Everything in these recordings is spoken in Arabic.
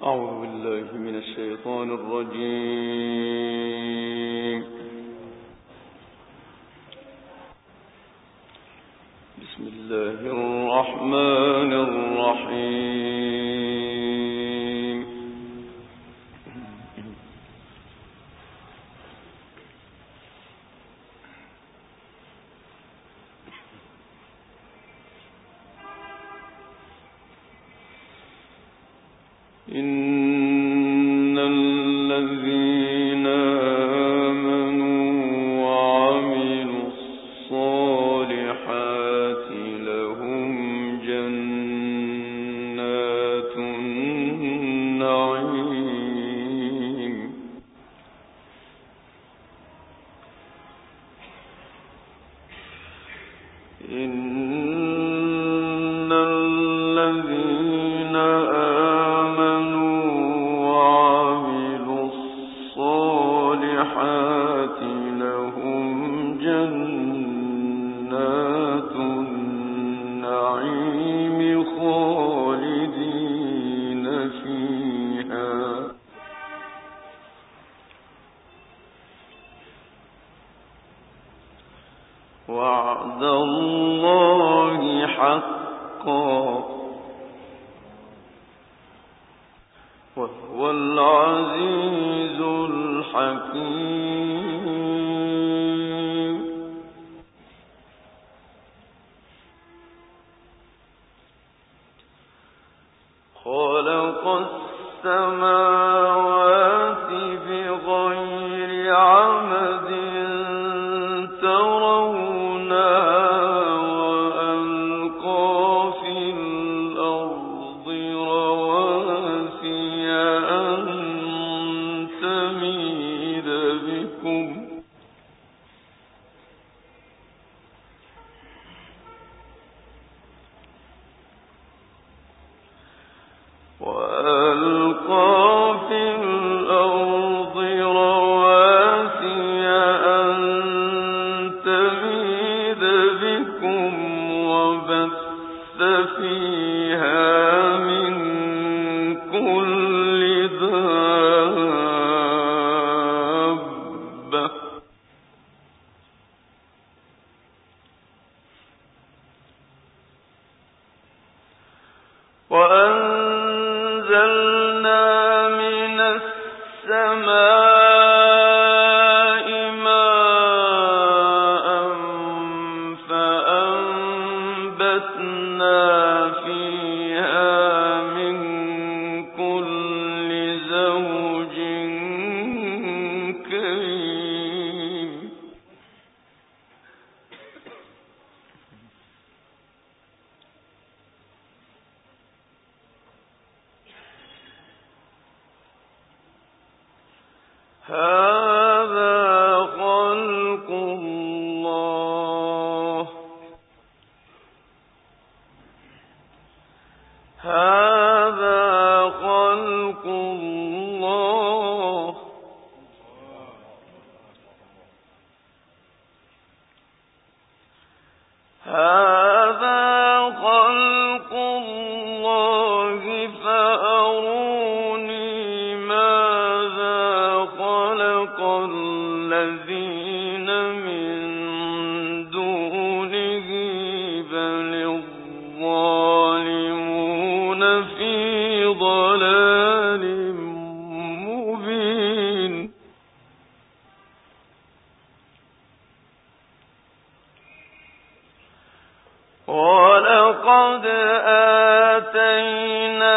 أعوذ بالله من الشيطان الرجيم. بسم الله الرحمن الرحيم. إن الذين آمنوا وعملوا الصالحات لهم جنات النعيم. إن الذين لهم جنات النعيم خالدين فيها وعد الله حقا وهو العزيز الحكيم. خلق السماوات بغير عمد ترونها وألقى في الأرض رواسي أن تميد بكم وبث فيها من كل دابة وأنزلنا من السماء ماء فأنبتنا فيها من كل زوج كريم. هذا خلق الله فأروني ماذا خلق الذين من دونه بل الظالمون في ضلال مبين. ولقد آتينا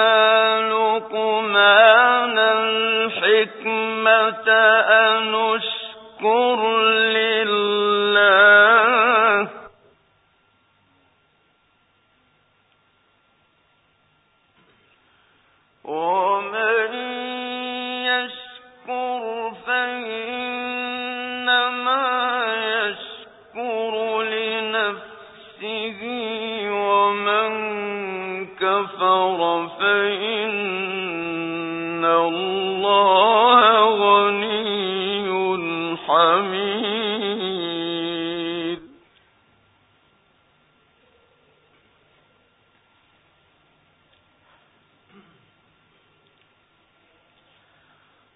لقمان الحكمة أن اشكر لله ومن يشكر فإنما يشكر لنفسه ومن كفر فإن الله غني حميد.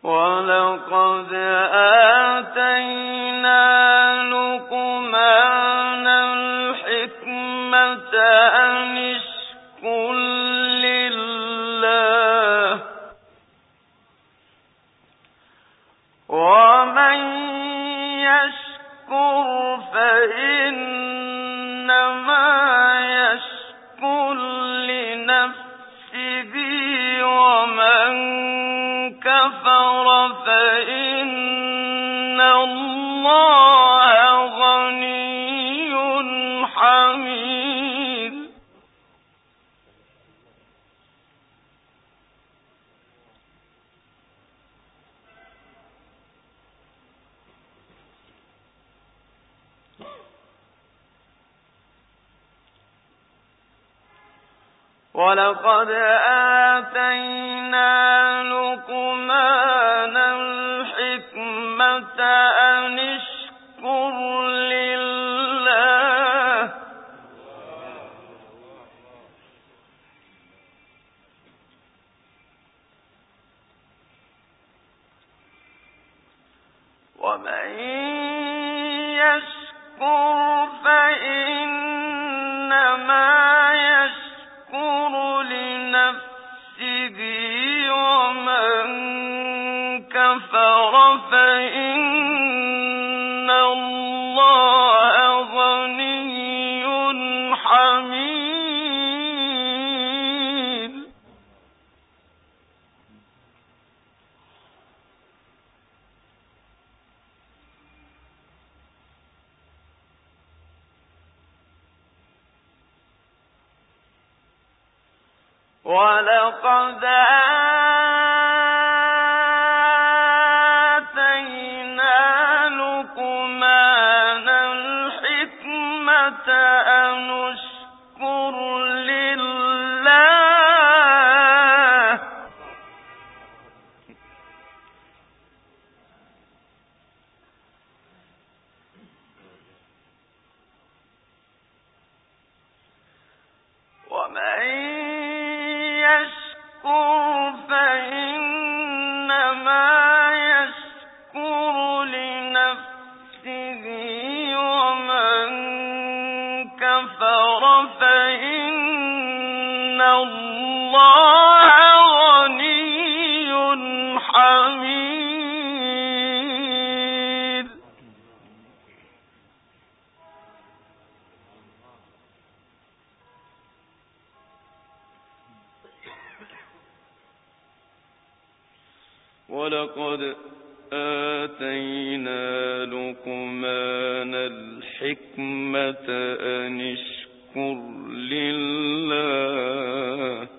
وَلَقَدْ آتَيْنَا لُقْمَانَ الْحِكْمَةَ أَنِ اشْكُرْ لِلَّهِ ۚ وَمَن يَشْكُرْ فَإِنَّمَا يَشْكُرُ لِنَفْسِهِ ۖ وَمَن كَفَرَ فَإِنَّ اللَّهَ غَنِيٌّ حَمِيدٌ. وَلَقَدْ آتَيْنَا لُقْمَانَ الْحِكْمَةَ أَنِ اشْكُرْ لِلَّهِ ۚ وَمَن يَشْكُرْ فَإِنَّمَا يَشْكُرُ لِنَفْسِهِ ۖ وَمَن كَفَرَ فَإِنَّ اللَّهَ غَنِيٌّ حَمِيدٌ. وَلَقَدْ آتَيْنَا لُقْمَانَ الْحِكْمَةَ أَنِ اشْكُرْ لِلَّهِ ۚ وَمَن يَشْكُرْ فَإِنَّمَا يَشْكُرُ لِنَفْسِهِ ۖ وَمَن كَفَرَ فَإِنَّ اللَّهَ غَنِيٌّ حَمِيدٌ. وَلَقَدْ آتَيْنَا لُقْمَانَ الْحِكْمَةَ أَنِ اشْكُرْ لِلَّهِ ۚ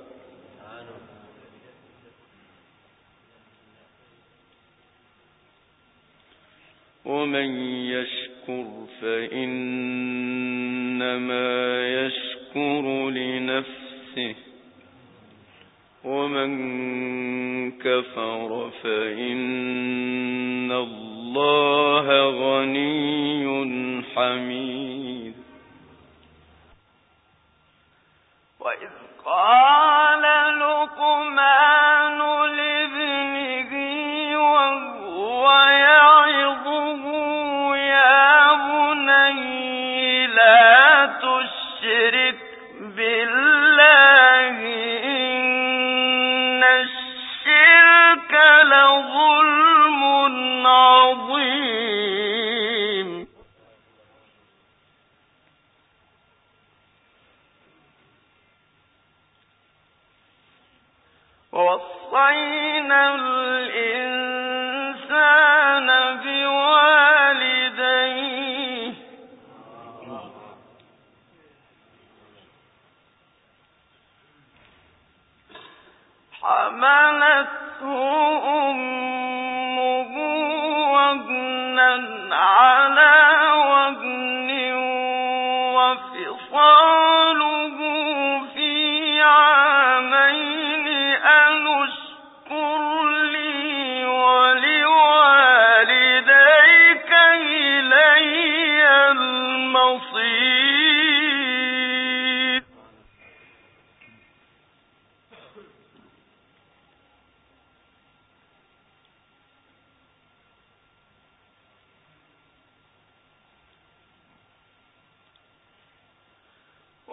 وَمَن يَشْكُرْ فَإِنَّمَا يَشْكُرُ لِنَفْسِهِ ۖ وَمَن كَفَرَ فَإِنَّ اللَّهَ غَنِيٌّ حَمِيدٌ. وَإِذْ قَالَ لُقْمَانُ لِابْنِهِ وَهُوَ يَعِظُهُ يَا بُنَيَّ لَا تُشْرِكْ بِاللَّهِ إِنَّ الشِّرْكَ لَظُلْمٌ عَظِيمٌ. وَوَصَّيْنَا الْإِنسَانَ بِوَالِدَيْهِ حَمَلَتْهُ أُمُّهُ وَهْنًا عَلَىٰ وَهْنٍ وَفِصَالُهُ فِي عَامَيْنِ أَنِ اشْكُرْ لِي وَلِوَالِدَيْكَ إِلَيَّ الْمَصِيرُ.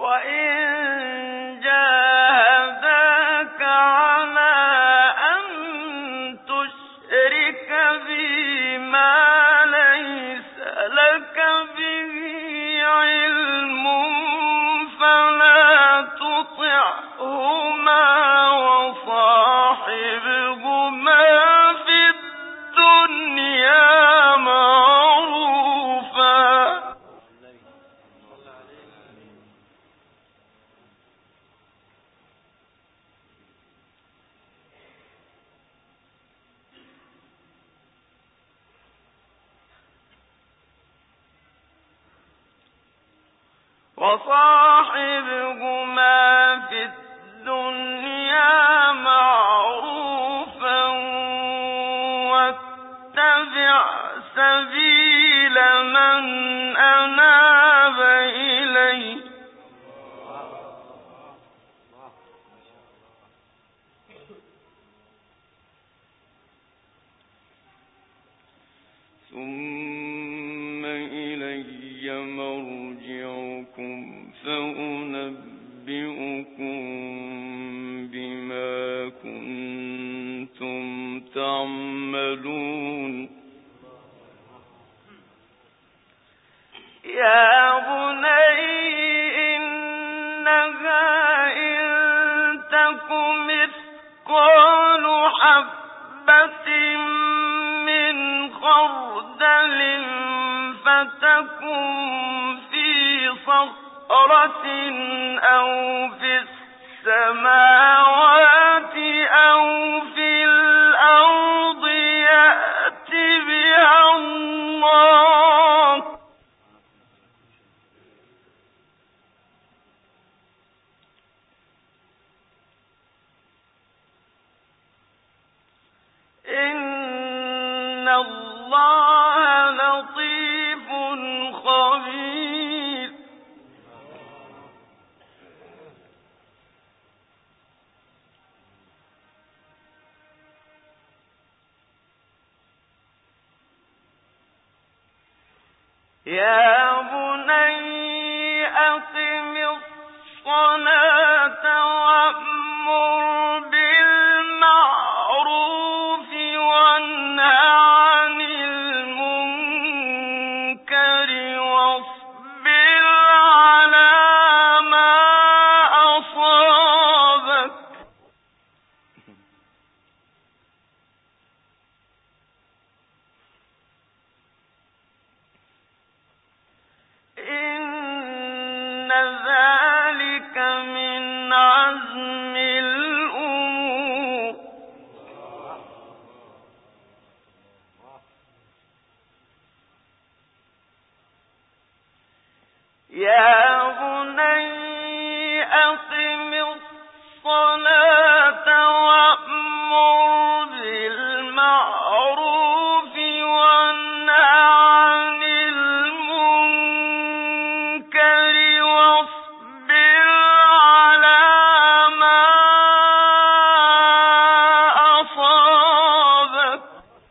وصاحبهما في الدنيا معروفا واتبع سبيل من أناب إلي ثم إلي مرجعكم فأنبئكم بما كنتم تعملون يا بني إنها إن تك مثقال حبة من خردل فتكن في صخرة أو في السماوات أو في الأرض يأت بها الله إن الله لطيف خبير يا بني أقم الصلاة وأمر بالمعروف وانه عن المنكر واصبر على ما أصابك إن ذلك من عزم الأمور يا بني أقم الصلاة وأمر بالمعروف وانه عن المنكر واصبر على ما أصابك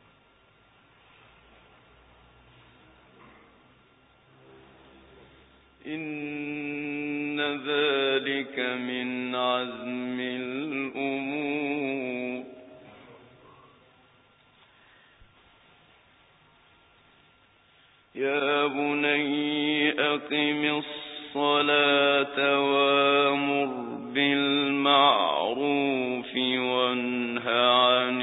إن ذلك من عزم الأمور يا بني أقم الصلاة وأمر بالمعروف وانه عن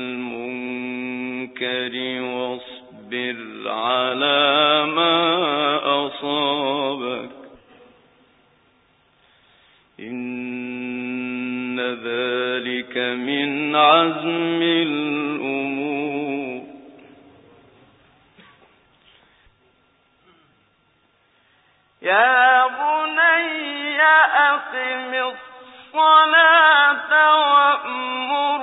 المنكر واصبر على ما أصابك إن ذلك من عزم الأمور يا بني أقم الصلاة وأمر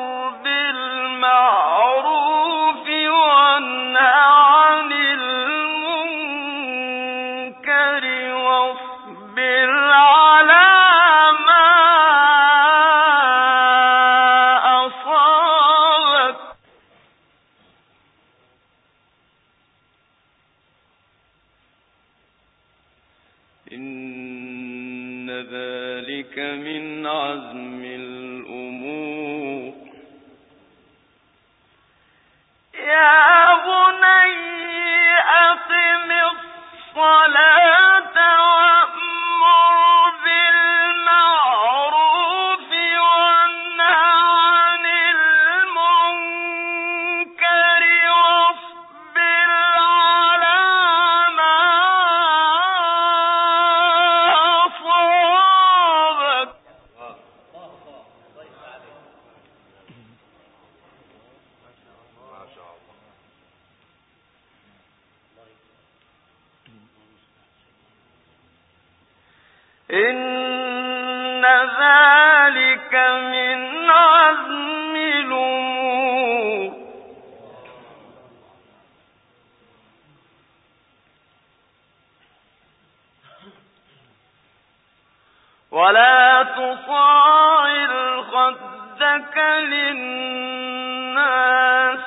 بالمعروف وانه عن المنكر واصبر على ما أصابك إن ذلك من عزم الأمور. يا بني أقم الصلاة وأمر بالمعروف وانه عن المنكر واصبر على ما أصابك. إن ذلك من عزم الأمور. ولا تصاعر خدك للناس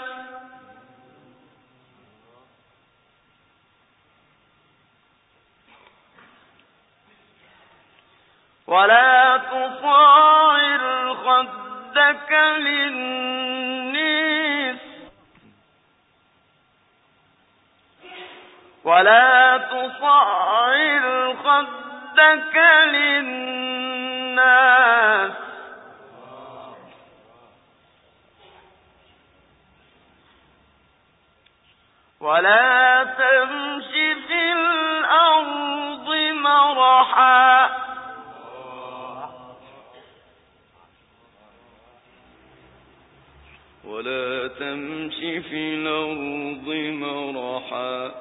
ولا تصاعر خدك للناس ولا تصاعر خدك للناس ولا تمش في الأرض مرحا ولا تمش في الأرض مرحا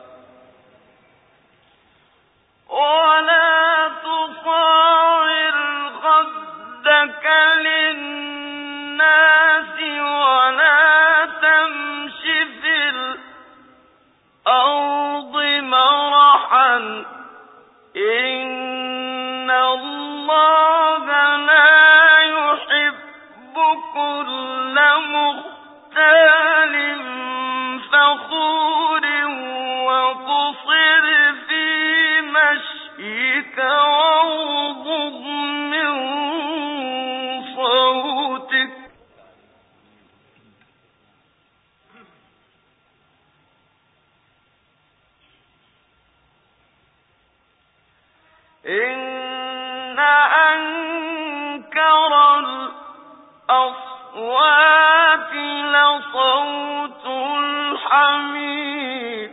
ولا تصاعر خدك للناس ولا تمش في الأرض مرحا إن الله لا يحب كل مختال فخور وقصر في مشيك واغضض من صوتك إن أنكر الأصوات لصوت الحمير.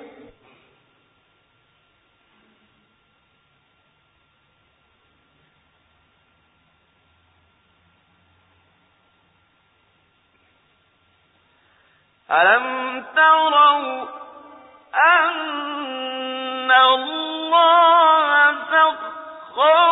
ألم تروا أن الله سخر